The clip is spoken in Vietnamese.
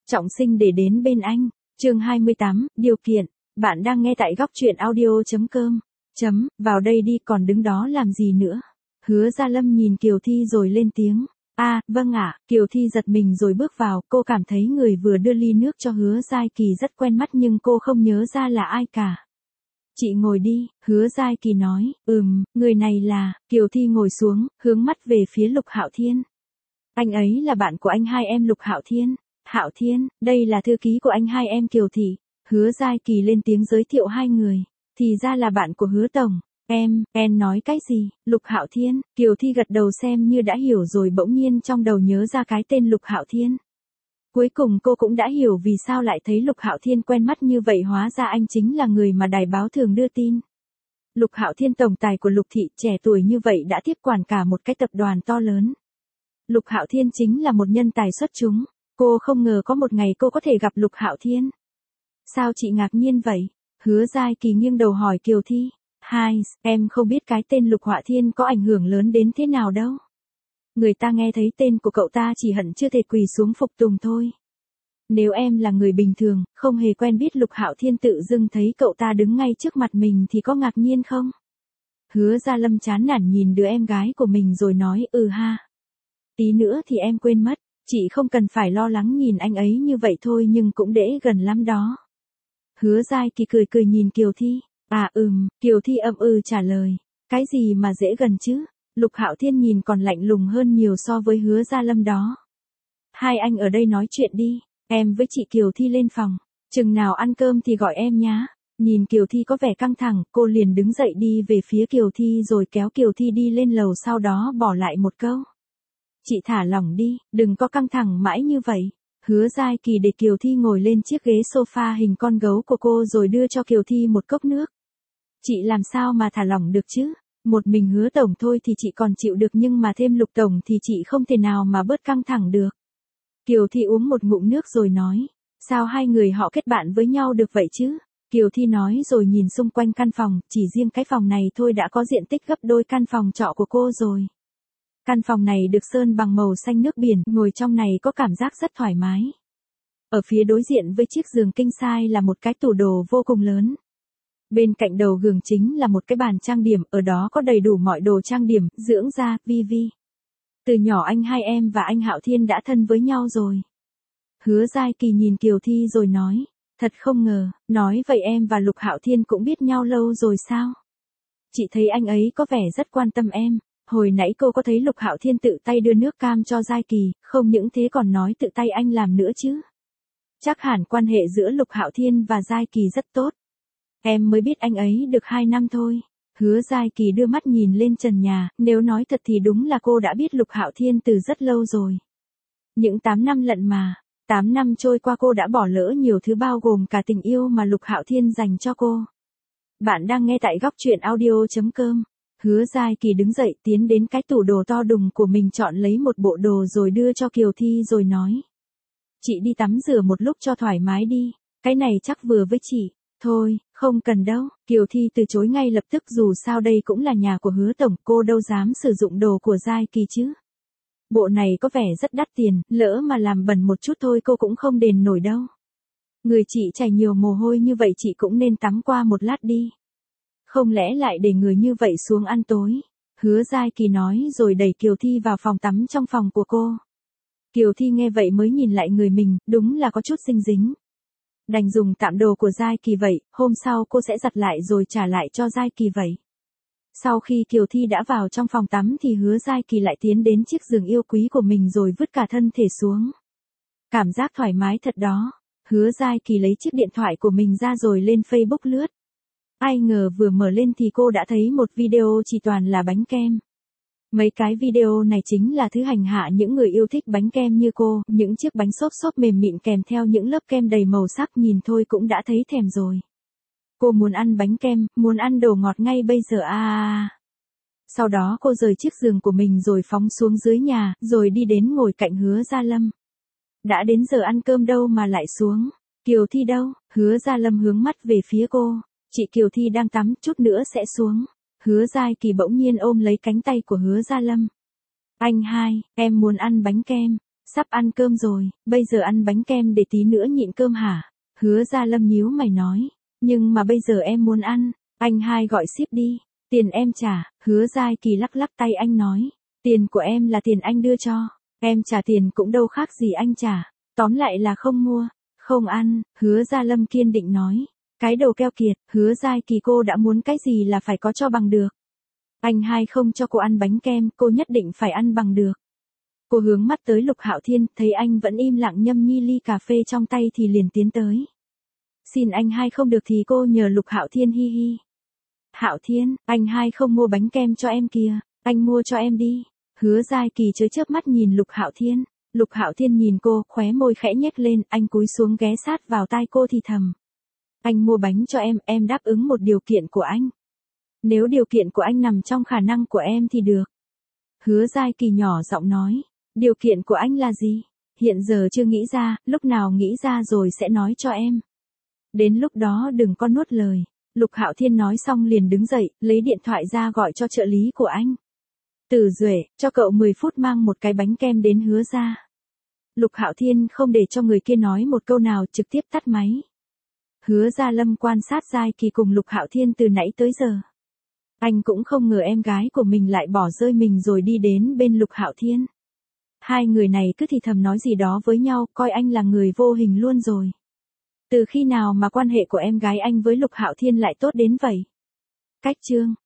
trọng sinh để đến bên anh. Chương 28, điều kiện. Bạn đang nghe tại góc truyện audio.com. Vào đây đi, còn đứng đó làm gì nữa? Hứa Gia Lâm nhìn Kiều Thi rồi lên tiếng. Vâng ạ. Kiều Thi giật mình rồi bước vào, cô cảm thấy người vừa đưa ly nước cho Hứa Giai Kỳ rất quen mắt nhưng cô không nhớ ra là ai cả. Chị ngồi đi, Hứa Giai Kỳ nói. Người này là. Kiều Thi ngồi xuống, hướng mắt về phía Lục Hạo Thiên. Anh ấy là bạn của anh hai em Lục Hạo Thiên. Hạo Thiên, đây là thư ký của anh hai em Kiều Thị. Hứa Giai Kỳ lên tiếng giới thiệu hai người. Thì ra là bạn của Hứa Tổng. Em nói cái gì? Lục Hạo Thiên. Kiều Thi gật đầu xem như đã hiểu rồi, bỗng nhiên trong đầu nhớ ra cái tên Lục Hạo Thiên. Cuối cùng cô cũng đã hiểu vì sao lại thấy Lục Hạo Thiên quen mắt như vậy, hóa ra anh chính là người mà đài báo thường đưa tin. Lục Hạo Thiên tổng tài của Lục Thị, trẻ tuổi như vậy đã tiếp quản cả một cái tập đoàn to lớn. Lục Hạo Thiên chính là một nhân tài xuất chúng. Cô không ngờ có một ngày cô có thể gặp Lục Hạo Thiên. Sao chị ngạc nhiên vậy? Hứa Giai Kỳ nghiêng đầu hỏi Kiều Thi. Em không biết cái tên Lục Hạo Thiên có ảnh hưởng lớn đến thế nào đâu. Người ta nghe thấy tên của cậu ta chỉ hận chưa thể quỳ xuống phục tùng thôi. Nếu em là người bình thường, không hề quen biết Lục Hạo Thiên, tự dưng thấy cậu ta đứng ngay trước mặt mình thì có ngạc nhiên không? Hứa Gia Lâm chán nản nhìn đứa em gái của mình rồi nói ha. Tí nữa thì em quên mất, chị không cần phải lo lắng, nhìn anh ấy như vậy thôi nhưng cũng đễ gần lắm đó. Hứa Giai Kỳ cười nhìn Kiều Thi. Kiều Thi trả lời. Cái gì mà dễ gần chứ? Lục Hạo Thiên nhìn còn lạnh lùng hơn nhiều so với Hứa Gia Lâm đó. Hai anh ở đây nói chuyện đi, em với chị Kiều Thi lên phòng. Chừng nào ăn cơm thì gọi em nhá. Nhìn Kiều Thi có vẻ căng thẳng, cô liền đứng dậy đi về phía Kiều Thi rồi kéo Kiều Thi đi lên lầu, sau đó bỏ lại một câu. Chị thả lỏng đi, đừng có căng thẳng mãi như vậy. Hứa Giai Kỳ để Kiều Thi ngồi lên chiếc ghế sofa hình con gấu của cô rồi đưa cho Kiều Thi một cốc nước. Chị làm sao mà thả lỏng được chứ? Một mình Hứa Tổng thôi thì chị còn chịu được, nhưng mà thêm Lục Tổng thì chị không thể nào mà bớt căng thẳng được. Kiều Thi uống một ngụm nước rồi nói. Sao hai người họ kết bạn với nhau được vậy chứ? Kiều Thi nói rồi nhìn xung quanh căn phòng, chỉ riêng cái phòng này thôi đã có diện tích gấp đôi căn phòng trọ của cô rồi. Căn phòng này được sơn bằng màu xanh nước biển, ngồi trong này có cảm giác rất thoải mái. Ở phía đối diện với chiếc giường king size là một cái tủ đồ vô cùng lớn. Bên cạnh đầu giường chính là một cái bàn trang điểm, ở đó có đầy đủ mọi đồ trang điểm, dưỡng da, vi. Từ nhỏ anh hai em và anh Hạo Thiên đã thân với nhau rồi. Hứa Giai Kỳ nhìn Kiều Thi rồi nói. Thật không ngờ, nói vậy em và Lục Hạo Thiên cũng biết nhau lâu rồi sao? Chị thấy anh ấy có vẻ rất quan tâm em. Hồi nãy cô có thấy Lục Hạo Thiên tự tay đưa nước cam cho Giai Kỳ, không những thế còn nói tự tay anh làm nữa chứ. Chắc hẳn quan hệ giữa Lục Hạo Thiên và Giai Kỳ rất tốt. Em mới biết anh ấy được 2 năm thôi. Hứa Giai Kỳ đưa mắt nhìn lên trần nhà, nếu nói thật thì đúng là cô đã biết Lục Hạo Thiên từ rất lâu rồi. Những 8 năm lận mà, 8 năm trôi qua cô đã bỏ lỡ nhiều thứ, bao gồm cả tình yêu mà Lục Hạo Thiên dành cho cô. Bạn đang nghe tại góc truyện audio.com. Hứa Giai Kỳ đứng dậy tiến đến cái tủ đồ to đùng của mình, chọn lấy một bộ đồ rồi đưa cho Kiều Thi rồi nói. Chị đi tắm rửa một lúc cho thoải mái đi, cái này chắc vừa với chị. Thôi, không cần đâu. Kiều Thi từ chối ngay lập tức, dù sao đây cũng là nhà của Hứa Tổng, cô đâu dám sử dụng đồ của Giai Kỳ chứ. Bộ này có vẻ rất đắt tiền, lỡ mà làm bẩn một chút thôi cô cũng không đền nổi đâu. Người chị chảy nhiều mồ hôi như vậy, chị cũng nên tắm qua một lát đi. Không lẽ lại để người như vậy xuống ăn tối? Hứa Giai Kỳ nói rồi đẩy Kiều Thi vào phòng tắm trong phòng của cô. Kiều Thi nghe vậy mới nhìn lại người mình, đúng là có chút dinh dính. Đành dùng tạm đồ của Giai Kỳ vậy, hôm sau cô sẽ giặt lại rồi trả lại cho Giai Kỳ vậy. Sau khi Kiều Thi đã vào trong phòng tắm thì Hứa Giai Kỳ lại tiến đến chiếc giường yêu quý của mình rồi vứt cả thân thể xuống. Cảm giác thoải mái thật đó. Hứa Giai Kỳ lấy chiếc điện thoại của mình ra rồi lên Facebook lướt. Ai ngờ vừa mở lên thì cô đã thấy một video chỉ toàn là bánh kem. Mấy cái video này chính là thứ hành hạ những người yêu thích bánh kem như cô, những chiếc bánh xốp mềm mịn kèm theo những lớp kem đầy màu sắc, nhìn thôi cũng đã thấy thèm rồi. Cô muốn ăn bánh kem, muốn ăn đồ ngọt ngay bây giờ Sau đó cô rời chiếc giường của mình rồi phóng xuống dưới nhà, rồi đi đến ngồi cạnh Hứa Gia Lâm. Đã đến giờ ăn cơm đâu mà lại xuống? Kiều Thi đâu? Hứa Gia Lâm hướng mắt về phía cô. Chị Kiều Thi đang tắm, chút nữa sẽ xuống. Hứa Giai Kỳ bỗng nhiên ôm lấy cánh tay của Hứa Gia Lâm. Anh hai, em muốn ăn bánh kem. Sắp ăn cơm rồi, bây giờ ăn bánh kem để tí nữa nhịn cơm hả? Hứa Gia Lâm nhíu mày nói. Nhưng mà bây giờ em muốn ăn, anh hai gọi ship đi, tiền em trả. Hứa Giai Kỳ lắc lắc tay anh nói. Tiền của em là tiền anh đưa cho, em trả tiền cũng đâu khác gì anh trả. Tóm lại là không mua, không ăn. Hứa Gia Lâm kiên định nói. Cái đầu keo kiệt, Hứa Giai Kỳ cô đã muốn cái gì là phải có cho bằng được. Anh hai không cho cô ăn bánh kem, cô nhất định phải ăn bằng được. Cô hướng mắt tới Lục Hạo Thiên, thấy anh vẫn im lặng nhâm nhi ly cà phê trong tay thì liền tiến tới. Xin anh hai không được thì cô nhờ Lục Hạo Thiên hi hi. Hạo Thiên, anh hai không mua bánh kem cho em kìa, anh mua cho em đi. Hứa Giai Kỳ chớp chớp mắt nhìn Lục Hạo Thiên. Lục Hạo Thiên nhìn cô, khóe môi khẽ nhếch lên, anh cúi xuống ghé sát vào tai cô thì thầm. Anh mua bánh cho em đáp ứng một điều kiện của anh. Nếu điều kiện của anh nằm trong khả năng của em thì được. Hứa Giai Kỳ nhỏ giọng nói. Điều kiện của anh là gì? Hiện giờ chưa nghĩ ra, lúc nào nghĩ ra rồi sẽ nói cho em. Đến lúc đó đừng có nuốt lời. Lục Hạo Thiên nói xong liền đứng dậy, lấy điện thoại ra gọi cho trợ lý của anh. Tử Duệ, cho cậu 10 phút mang một cái bánh kem đến Hứa gia. Lục Hạo Thiên không để cho người kia nói một câu nào, trực tiếp tắt máy. Hứa Gia Lâm quan sát Giai Kỳ cùng Lục Hạo Thiên từ nãy tới giờ. Anh cũng không ngờ em gái của mình lại bỏ rơi mình rồi đi đến bên Lục Hạo Thiên. Hai người này cứ thì thầm nói gì đó với nhau, coi anh là người vô hình luôn rồi. Từ khi nào mà quan hệ của em gái anh với Lục Hạo Thiên lại tốt đến vậy? Cách chương